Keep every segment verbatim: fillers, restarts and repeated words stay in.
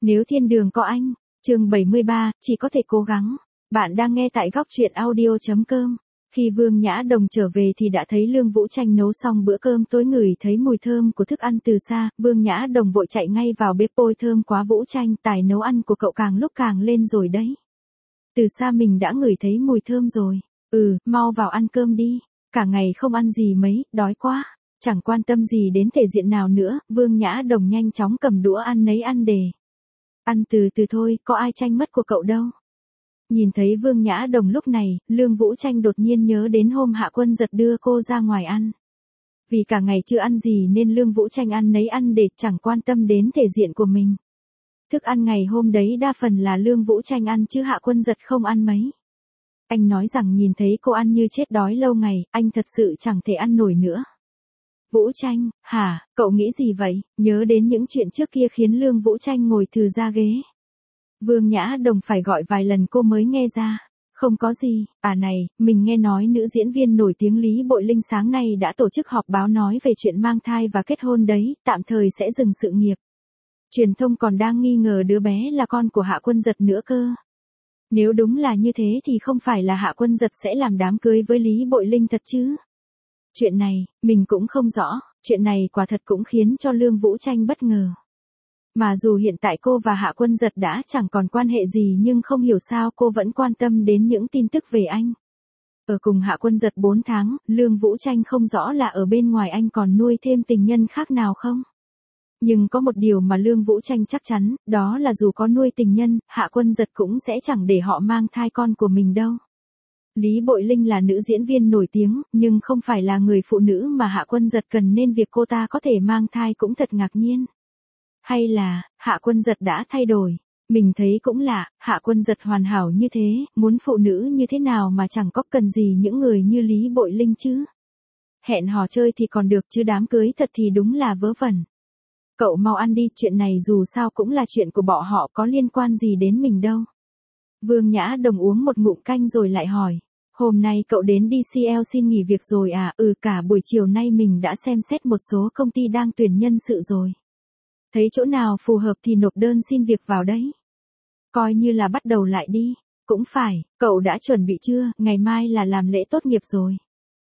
Nếu thiên đường có anh, chương bảy mươi ba, chỉ có thể cố gắng. Bạn đang nghe tại góc truyện audio.com. Khi Vương Nhã Đồng trở về thì đã thấy Lương Vũ Tranh nấu xong bữa cơm tối, ngửi thấy mùi thơm của thức ăn từ xa, Vương Nhã Đồng vội chạy ngay vào bếp. Ôi thơm quá Vũ Tranh, tài nấu ăn của cậu càng lúc càng lên rồi đấy. Từ xa mình đã ngửi thấy mùi thơm rồi. Ừ, mau vào ăn cơm đi. Cả ngày không ăn gì mấy, đói quá. Chẳng quan tâm gì đến thể diện nào nữa, Vương Nhã Đồng nhanh chóng cầm đũa ăn nấy ăn đề. Ăn từ từ thôi, có ai tranh mất của cậu đâu. Nhìn thấy Vương Nhã Đồng lúc này, Lương Vũ Tranh đột nhiên nhớ đến hôm Hạ Quân Giật đưa cô ra ngoài ăn. Vì cả ngày chưa ăn gì nên Lương Vũ Tranh ăn nấy ăn để chẳng quan tâm đến thể diện của mình. Thức ăn ngày hôm đấy đa phần là Lương Vũ Tranh ăn chứ Hạ Quân Giật không ăn mấy. Anh nói rằng nhìn thấy cô ăn như chết đói lâu ngày, anh thật sự chẳng thể ăn nổi nữa. Vũ Tranh, hả, cậu nghĩ gì vậy? Nhớ đến những chuyện trước kia khiến Lương Vũ Tranh ngồi thừ ra ghế. Vương Nhã Đồng phải gọi vài lần cô mới nghe ra. Không có gì, à này, mình nghe nói nữ diễn viên nổi tiếng Lý Bội Linh sáng nay đã tổ chức họp báo nói về chuyện mang thai và kết hôn đấy, tạm thời sẽ dừng sự nghiệp. Truyền thông còn đang nghi ngờ đứa bé là con của Hạ Quân Giật nữa cơ. Nếu đúng là như thế thì không phải là Hạ Quân Giật sẽ làm đám cưới với Lý Bội Linh thật chứ? Chuyện này, mình cũng không rõ, chuyện này quả thật cũng khiến cho Lương Vũ Tranh bất ngờ. Mà dù hiện tại cô và Hạ Quân Giật đã chẳng còn quan hệ gì nhưng không hiểu sao cô vẫn quan tâm đến những tin tức về anh. Ở cùng Hạ Quân Giật bốn tháng, Lương Vũ Tranh không rõ là ở bên ngoài anh còn nuôi thêm tình nhân khác nào không. Nhưng có một điều mà Lương Vũ Tranh chắc chắn, đó là dù có nuôi tình nhân, Hạ Quân Giật cũng sẽ chẳng để họ mang thai con của mình đâu. Lý Bội Linh là nữ diễn viên nổi tiếng, nhưng không phải là người phụ nữ mà Hạ Quân Giật cần nên việc cô ta có thể mang thai cũng thật ngạc nhiên. Hay là, Hạ Quân Giật đã thay đổi? Mình thấy cũng lạ, Hạ Quân Giật hoàn hảo như thế, muốn phụ nữ như thế nào mà chẳng có cần gì những người như Lý Bội Linh chứ. Hẹn hò chơi thì còn được chứ đám cưới thật thì đúng là vớ vẩn. Cậu mau ăn đi, chuyện này dù sao cũng là chuyện của bọn họ, có liên quan gì đến mình đâu. Vương Nhã Đồng uống một ngụm canh rồi lại hỏi. Hôm nay cậu đến đê xê lờ xin nghỉ việc rồi à? Ừ, cả buổi chiều nay mình đã xem xét một số công ty đang tuyển nhân sự rồi. Thấy chỗ nào phù hợp thì nộp đơn xin việc vào đấy. Coi như là bắt đầu lại đi. Cũng phải, cậu đã chuẩn bị chưa? Ngày mai là làm lễ tốt nghiệp rồi.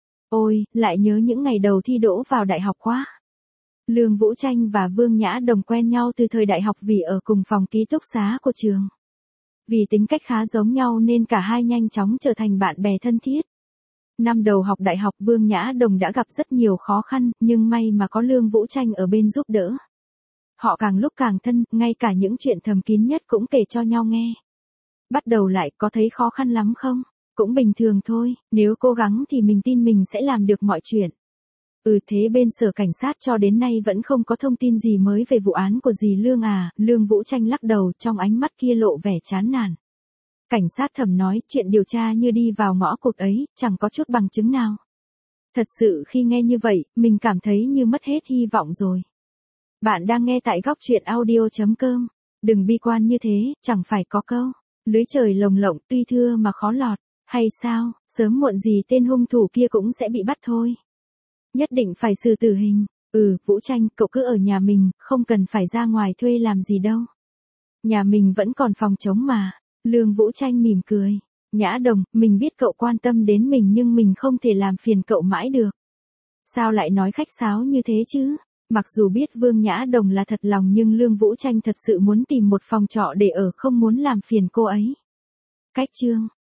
Ôi, lại nhớ những ngày đầu thi đỗ vào đại học quá. Lương Vũ Tranh và Vương Nhã Đồng quen nhau từ thời đại học vì ở cùng phòng ký túc xá của trường. Vì tính cách khá giống nhau nên cả hai nhanh chóng trở thành bạn bè thân thiết. Năm đầu học đại học Vương Nhã Đồng đã gặp rất nhiều khó khăn, nhưng may mà có Lương Vũ Tranh ở bên giúp đỡ. Họ càng lúc càng thân, ngay cả những chuyện thầm kín nhất cũng kể cho nhau nghe. Bắt đầu lại, có thấy khó khăn lắm không? Cũng bình thường thôi, nếu cố gắng thì mình tin mình sẽ làm được mọi chuyện. Ừ, thế bên sở cảnh sát cho đến nay vẫn không có thông tin gì mới về vụ án của dì Lương à? Lương Vũ Tranh lắc đầu, trong ánh mắt kia lộ vẻ chán nản. Cảnh sát Thẩm nói, chuyện điều tra như đi vào ngõ cụt ấy, chẳng có chút bằng chứng nào. Thật sự khi nghe như vậy, mình cảm thấy như mất hết hy vọng rồi. Bạn đang nghe tại góc truyện audio.com. Đừng bi quan như thế, chẳng phải có câu. Lưới trời lồng lộng tuy thưa mà khó lọt. Hay sao, sớm muộn gì tên hung thủ kia cũng sẽ bị bắt thôi. Nhất định phải xử tử hình. Ừ, Vũ Tranh, cậu cứ ở nhà mình, không cần phải ra ngoài thuê làm gì đâu. Nhà mình vẫn còn phòng trống mà. Lương Vũ Tranh mỉm cười. Nhã Đồng, mình biết cậu quan tâm đến mình nhưng mình không thể làm phiền cậu mãi được. Sao lại nói khách sáo như thế chứ? Mặc dù biết Vương Nhã Đồng là thật lòng nhưng Lương Vũ Tranh thật sự muốn tìm một phòng trọ để ở, không muốn làm phiền cô ấy. Cách chương.